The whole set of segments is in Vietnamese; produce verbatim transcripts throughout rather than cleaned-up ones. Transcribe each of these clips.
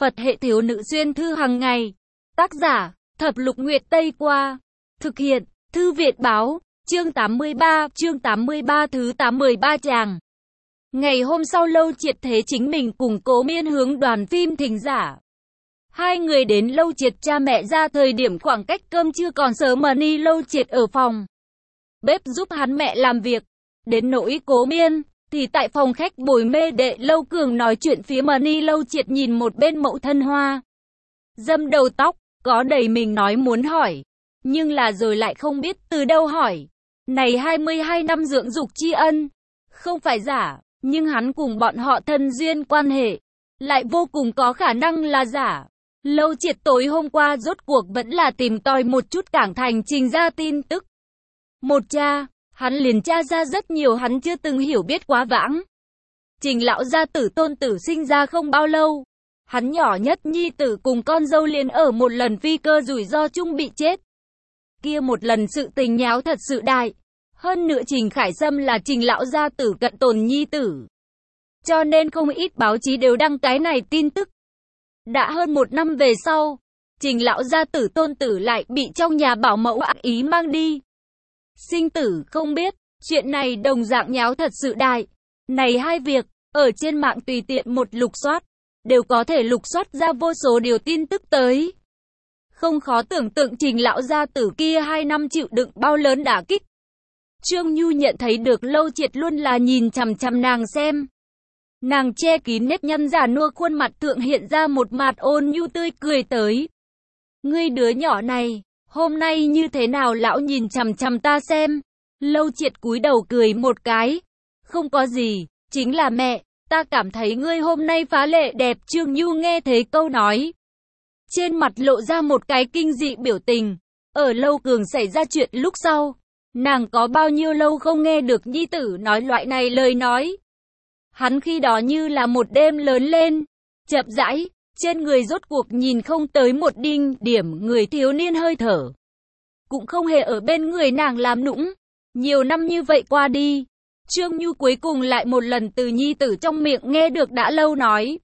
Phật hệ thiếu nữ xuyên thư hàng ngày. Tác giả, Thập Lục Nguyệt Tây Qua. Thực hiện, Thư Viện Báo, chương tám mươi ba, chương tám mươi ba thứ tám mươi ba chàng. Ngày hôm sau Lâu Triệt thấy chính mình cùng Cố Miên hướng đoàn phim thính giả. Hai người đến Lâu Triệt cha mẹ ra thời điểm khoảng cách cơm chưa còn sớm mà ni Lâu Triệt ở phòng bếp giúp hắn mẹ làm việc. Đến nỗi Cố Miên thì tại phòng khách bồi mê đệ Lâu Cường nói chuyện phía mà ni Lâu Triệt nhìn một bên mẫu thân hoa dâm đầu tóc, có đầy mình nói muốn hỏi, nhưng là rồi lại không biết từ đâu hỏi. Này hai mươi hai năm dưỡng dục tri ân, không phải giả, nhưng hắn cùng bọn họ thân duyên quan hệ, lại vô cùng có khả năng là giả. Lâu Triệt tối hôm qua rốt cuộc vẫn là tìm tòi một chút Cảng Thành trình ra tin tức. Một cha, hắn liền tra ra rất nhiều hắn chưa từng hiểu biết quá vãng. Trình lão gia tử tôn tử sinh ra không bao lâu, hắn nhỏ nhất nhi tử cùng con dâu liền ở một lần phi cơ rủi ro chung bị chết. Kia một lần sự tình nháo thật sự đại. Hơn nữa Trình Khải Sâm là Trình lão gia tử cận tồn nhi tử. Cho nên không ít báo chí đều đăng cái này tin tức. Đã hơn một năm về sau, Trình lão gia tử tôn tử lại bị trong nhà bảo mẫu ác ý mang đi. Sinh tử không biết, chuyện này đồng dạng nháo thật sự đại. Này hai việc, ở trên mạng tùy tiện một lục soát, đều có thể lục soát ra vô số điều tin tức tới. Không khó tưởng tượng Trình lão gia tử kia hai năm chịu đựng bao lớn đả kích. Trương Nhu nhận thấy được Lâu Triệt luôn là nhìn chằm chằm nàng xem. Nàng che kín nếp nhăn già nua, khuôn mặt thượng hiện ra một mặt ôn nhu tươi cười tới. Ngươi đứa nhỏ này, hôm nay như thế nào lão nhìn chằm chằm ta xem. Lâu Triệt cúi đầu cười một cái. Không có gì, chính là mẹ, ta cảm thấy ngươi hôm nay phá lệ đẹp. Trương Nhu nghe thấy câu nói, trên mặt lộ ra một cái kinh dị biểu tình. Ở Lâu Cường xảy ra chuyện lúc sau, nàng có bao nhiêu lâu không nghe được nhi tử nói loại này lời nói. Hắn khi đó như là một đêm lớn lên, chậm rãi, trên người rốt cuộc nhìn không tới một đinh điểm người thiếu niên hơi thở. Cũng không hề ở bên người nàng làm nũng. Nhiều năm như vậy qua đi, Trương Nhu cuối cùng lại một lần từ nhi tử trong miệng nghe được đã lâu nói.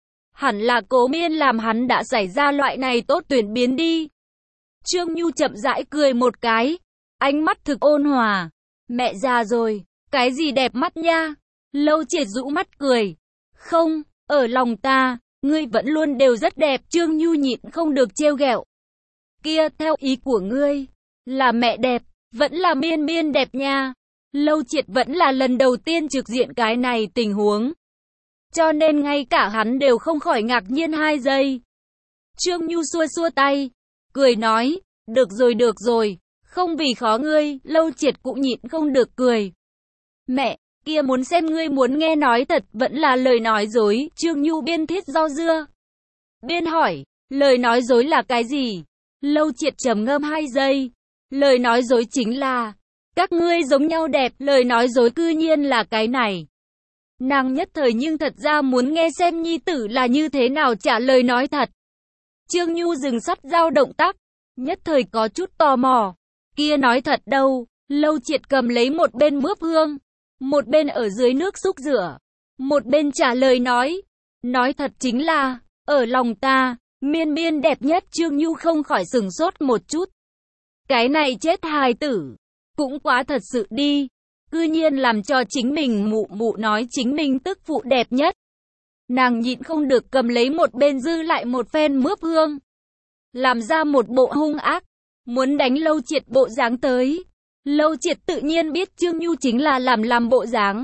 Hẳn là Cố Miên làm hắn đã xảy ra loại này tốt tuyển biến đi. Trương Nhu chậm rãi cười một cái, ánh mắt thực ôn hòa. Mẹ già rồi, cái gì đẹp mắt nha. Lâu Triệt rũ mắt cười. Không, ở lòng ta, ngươi vẫn luôn đều rất đẹp. Trương Nhu nhịn không được trêu ghẹo. Kia, theo ý của ngươi, là mẹ đẹp, vẫn là Miên Miên đẹp nha. Lâu Triệt vẫn là lần đầu tiên trực diện cái này tình huống, cho nên ngay cả hắn đều không khỏi ngạc nhiên hai giây. Trương Nhu xua xua tay, cười nói, được rồi được rồi, không vì khó ngươi. Lâu Triệt cũng nhịn không được cười. Mẹ, kia muốn xem ngươi muốn nghe nói thật vẫn là lời nói dối. Trương Nhu biên thiết rau dưa, biên hỏi, lời nói dối là cái gì? Lâu Triệt trầm ngâm hai giây, lời nói dối chính là, các ngươi giống nhau đẹp. Lời nói dối cư nhiên là cái này. Nàng nhất thời nhưng thật ra muốn nghe xem nhi tử là như thế nào trả lời nói thật. Trương Nhu dừng sắt dao động tác, nhất thời có chút tò mò. Kia nói thật đâu? Lâu Triệt cầm lấy một bên mướp hương, một bên ở dưới nước xúc rửa, một bên trả lời nói. Nói thật chính là, ở lòng ta, Miên Miên đẹp nhất. Trương Nhu không khỏi sừng sốt một chút. Cái này chết hài tử, cũng quá thật sự đi. Cư nhiên làm cho chính mình mụ mụ nói chính mình tức phụ đẹp nhất. Nàng nhịn không được cầm lấy một bên dư lại một phen mướp hương, làm ra một bộ hung ác, muốn đánh Lâu Triệt bộ dáng tới. Lâu Triệt tự nhiên biết Trương Nhu chính là làm làm bộ dáng,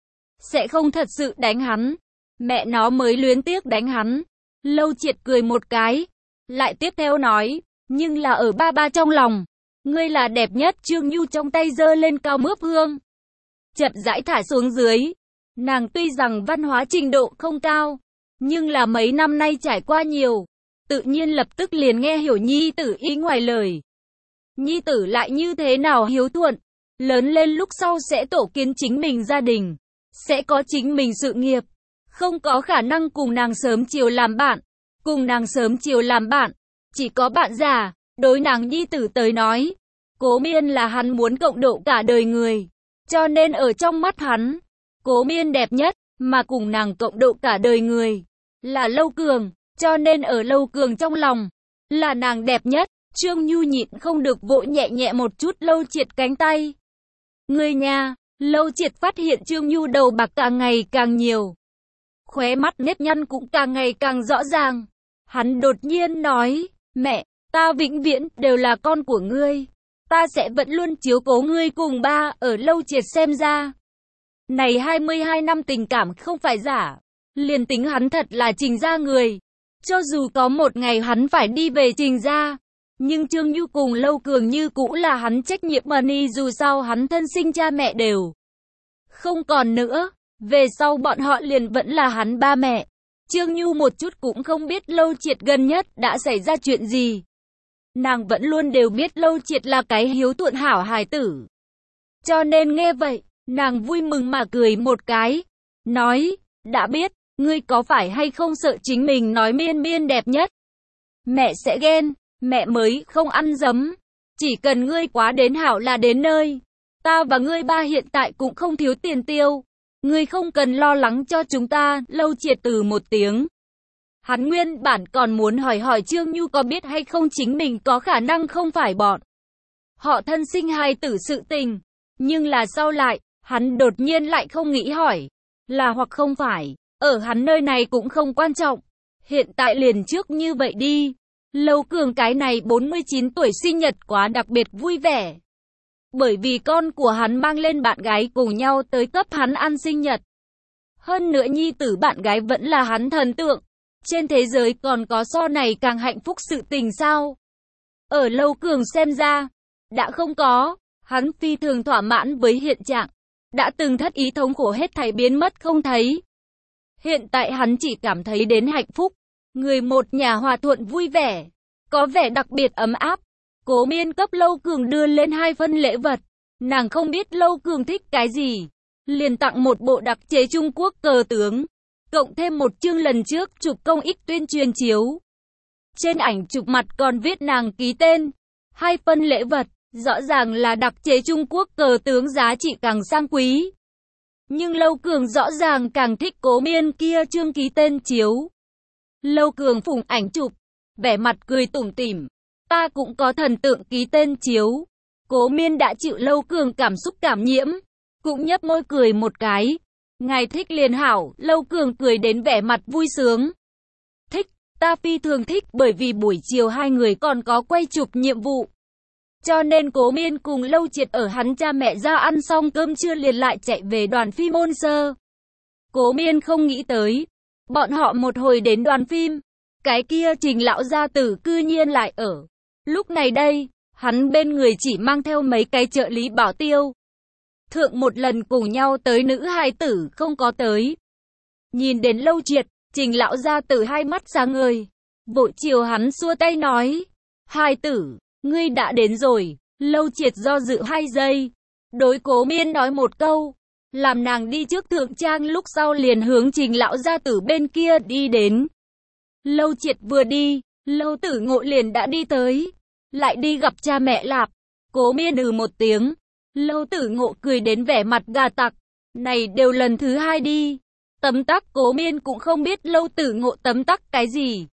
sẽ không thật sự đánh hắn. Mẹ nó mới luyến tiếc đánh hắn. Lâu Triệt cười một cái, lại tiếp theo nói, nhưng là ở ba ba trong lòng, ngươi là đẹp nhất. Trương Nhu trong tay giơ lên cao mướp hương, chậm rãi thả xuống dưới. Nàng tuy rằng văn hóa trình độ không cao, nhưng là mấy năm nay trải qua nhiều, tự nhiên lập tức liền nghe hiểu nhi tử ý ngoài lời. Nhi tử lại như thế nào hiếu thuận, lớn lên lúc sau sẽ tổ kiến chính mình gia đình, sẽ có chính mình sự nghiệp, không có khả năng cùng nàng sớm chiều làm bạn. Cùng nàng sớm chiều làm bạn, chỉ có bạn già. Đối nàng nhi tử tới nói, Cố Miên là hắn muốn cộng độ cả đời người, cho nên ở trong mắt hắn, Cố Miên đẹp nhất, mà cùng nàng cộng độ cả đời người là Lâu Cường. cho nên ở Lâu Cường trong lòng, là nàng đẹp nhất. Trương Nhu nhịn không được vỗ nhẹ nhẹ một chút Lâu Triệt cánh tay. Người nhà, Lâu Triệt phát hiện Trương Nhu đầu bạc càng ngày càng nhiều. Khóe mắt nếp nhăn cũng càng ngày càng rõ ràng. Hắn đột nhiên nói, mẹ, ta vĩnh viễn đều là con của ngươi. Ta sẽ vẫn luôn chiếu cố ngươi cùng ba. Ở Lâu Triệt xem ra, này hai mươi hai năm tình cảm không phải giả. Liền tính hắn thật là Trình gia người, cho dù có một ngày hắn phải đi về Trình gia, nhưng Trương Nhu cùng Lâu Cường như cũ là hắn trách nhiệm money, dù sao hắn thân sinh cha mẹ đều không còn nữa, về sau bọn họ liền vẫn là hắn ba mẹ. Trương Nhu một chút cũng không biết Lâu Triệt gần nhất đã xảy ra chuyện gì. Nàng vẫn luôn đều biết Lâu Triệt là cái hiếu thuận hảo hài tử. Cho nên nghe vậy, nàng vui mừng mà cười một cái, nói, đã biết, ngươi có phải hay không sợ chính mình nói miên miên đẹp nhất? Mẹ sẽ ghen, mẹ mới không ăn dấm. Chỉ cần ngươi quá đến hảo là đến nơi. Ta và ngươi ba hiện tại cũng không thiếu tiền tiêu. Ngươi không cần lo lắng cho chúng ta. Lâu Triệt từ một tiếng. Hắn nguyên bản còn muốn hỏi hỏi Trương Nhu có biết hay không chính mình có khả năng không phải bọn họ thân sinh hài tử sự tình. Nhưng là sau lại, hắn đột nhiên lại không nghĩ hỏi. Là hoặc không phải, ở hắn nơi này cũng không quan trọng. Hiện tại liền trước như vậy đi. Lâu Cường cái này bốn mươi chín tuổi sinh nhật quá đặc biệt vui vẻ. Bởi vì con của hắn mang lên bạn gái cùng nhau tới cấp hắn ăn sinh nhật. Hơn nữa nhi tử bạn gái vẫn là hắn thần tượng. Trên thế giới còn có so này càng hạnh phúc sự tình sao? Ở Lâu Cường xem ra, đã không có. Hắn phi thường thỏa mãn với hiện trạng. Đã từng thất ý thống khổ hết thảy biến mất không thấy. Hiện tại hắn chỉ cảm thấy đến hạnh phúc. Người một nhà hòa thuận vui vẻ, có vẻ đặc biệt ấm áp. Cố Miên cấp Lâu Cường đưa lên hai phân lễ vật. Nàng không biết Lâu Cường thích cái gì, liền tặng một bộ đặc chế Trung Quốc cờ tướng, cộng thêm một chương lần trước chụp công ích tuyên truyền chiếu. Trên ảnh chụp mặt còn viết nàng ký tên. Hai phân lễ vật, rõ ràng là đặc chế Trung Quốc cờ tướng giá trị càng sang quý. Nhưng Lâu Cường rõ ràng càng thích Cố Miên kia chương ký tên chiếu. Lâu Cường phủng ảnh chụp, vẻ mặt cười tủm tỉm. Ta cũng có thần tượng ký tên chiếu. Cố Miên đã chịu Lâu Cường cảm xúc cảm nhiễm, cũng nhấp môi cười một cái. Ngài thích liền hảo. Lâu Cường cười đến vẻ mặt vui sướng. Thích, ta phi thường thích, bởi vì buổi chiều hai người còn có quay chụp nhiệm vụ. Cho nên Cố Miên cùng Lâu Triệt ở hắn cha mẹ ra ăn xong cơm trưa liền lại chạy về đoàn phim Môn Sơ. Cố Miên không nghĩ tới, bọn họ một hồi đến đoàn phim, cái kia Trình lão gia tử cư nhiên lại ở. Lúc này đây, hắn bên người chỉ mang theo mấy cái trợ lý bảo tiêu. Thượng một lần cùng nhau tới nữ hài tử không có tới. Nhìn đến Lâu Triệt, Trình lão gia tử hai mắt sáng ngời. Vội chiều hắn xua tay nói, hài tử, ngươi đã đến rồi. Lâu Triệt do dự hai giây, đối Cố Miên nói một câu, làm nàng đi trước thượng trang, lúc sau liền hướng Trình lão gia tử bên kia đi đến. Lâu Triệt vừa đi, Lâu Tử Ngộ liền đã đi tới, lại đi gặp cha mẹ lạp. Cố Miên ừ một tiếng, Lâu Tử Ngộ cười đến vẻ mặt gà tặc, này đều lần thứ hai đi. Tấm tắc. Cố Miên cũng không biết Lâu Tử Ngộ tấm tắc cái gì.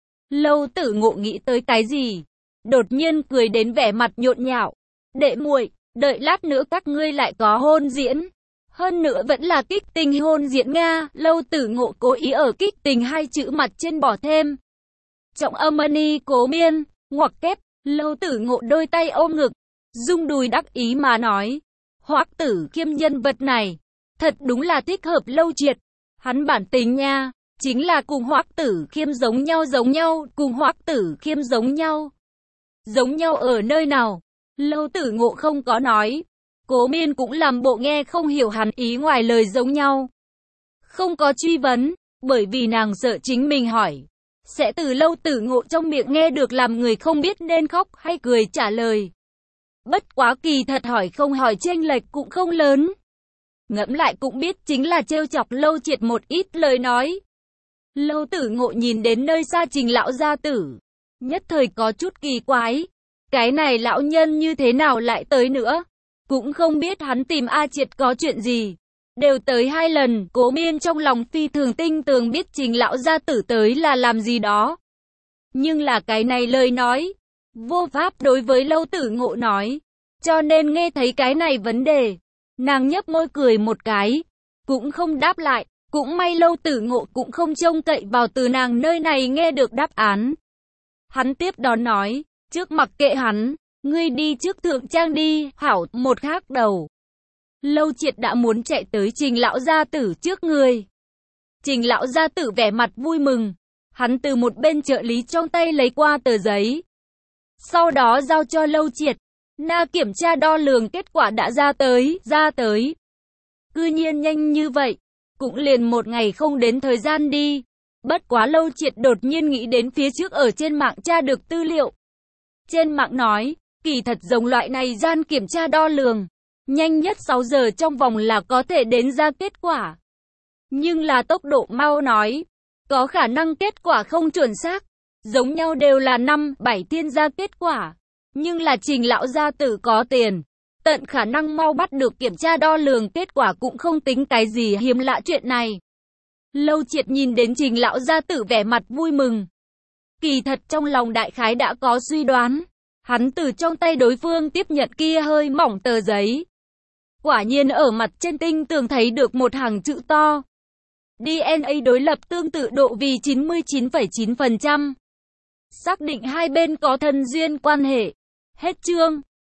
Lâu Tử Ngộ nghĩ tới cái gì, đột nhiên cười đến vẻ mặt nhộn nhạo. Đệ muội, đợi lát nữa các ngươi lại có hôn diễn. Hơn nữa vẫn là kích tình hôn diễn Nga. Lâu Tử Ngộ cố ý ở kích tình hai chữ mặt trên bỏ thêm trọng âm money. Cố Miên ngoặc kép. Lâu Tử Ngộ đôi tay ôm ngực, rung đùi đắc ý mà nói, Hoắc Tử Khiêm nhân vật này thật đúng là thích hợp Lâu Triệt. Hắn bản tính nha, chính là cùng Hoắc Tử Khiêm giống nhau giống nhau, cùng Hoắc Tử Khiêm giống nhau. Giống nhau ở nơi nào? Lâu Tử Ngộ không có nói. Cố Miên cũng làm bộ nghe không hiểu hắn ý ngoài lời giống nhau. Không có truy vấn, bởi vì nàng sợ chính mình hỏi sẽ từ Lâu Tử Ngộ trong miệng nghe được làm người không biết nên khóc hay cười trả lời. Bất quá kỳ thật hỏi không hỏi chênh lệch cũng không lớn. Ngẫm lại cũng biết chính là trêu chọc Lâu Triệt một ít lời nói. Lâu Tử Ngộ nhìn đến nơi xa Trình lão gia tử, nhất thời có chút kỳ quái. Cái này lão nhân như thế nào lại tới nữa? Cũng không biết hắn tìm A Triệt có chuyện gì. đều tới hai lần. Cố Miên trong lòng phi thường tinh tường biết Trình lão gia tử tới là làm gì đó. Nhưng là cái này lời nói, vô pháp đối với Lâu Tử Ngộ nói. Cho nên nghe thấy cái này vấn đề, nàng nhấp môi cười một cái, cũng không đáp lại. Cũng may Lâu Tử Ngộ cũng không trông cậy vào từ nàng nơi này nghe được đáp án. Hắn tiếp đón nói, trước mặc kệ hắn, ngươi đi trước thượng trang đi, hảo. Một khác đầu, Lâu Triệt đã muốn chạy tới Trình lão gia tử trước người. Trình lão gia tử vẻ mặt vui mừng, hắn từ một bên trợ lý trong tay lấy qua tờ giấy, sau đó giao cho Lâu Triệt. Na kiểm tra đo lường kết quả đã ra tới, ra tới. Cư nhiên nhanh như vậy, cũng liền một ngày không đến thời gian đi. Bất quá Lâu Triệt đột nhiên nghĩ đến phía trước ở trên mạng tra được tư liệu. Trên mạng nói, kỳ thật giống loại này gian kiểm tra đo lường, nhanh nhất sáu giờ trong vòng là có thể đến ra kết quả. Nhưng là tốc độ mau nói, có khả năng kết quả không chuẩn xác, giống nhau đều là năm, bảy thiên ra kết quả. Nhưng là Trình lão gia tử có tiền, tận khả năng mau bắt được kiểm tra đo lường kết quả cũng không tính cái gì hiếm lạ chuyện này. Lâu Triệt nhìn đến Trình lão gia tử vẻ mặt vui mừng. Kỳ thật trong lòng đại khái đã có suy đoán. Hắn từ trong tay đối phương tiếp nhận kia hơi mỏng tờ giấy. Quả nhiên ở mặt trên tinh tường thấy được một hàng chữ to. đê en a đối lập tương tự độ vì chín mươi chín phẩy chín phần trăm. Xác định hai bên có thân duyên quan hệ. Hết chương.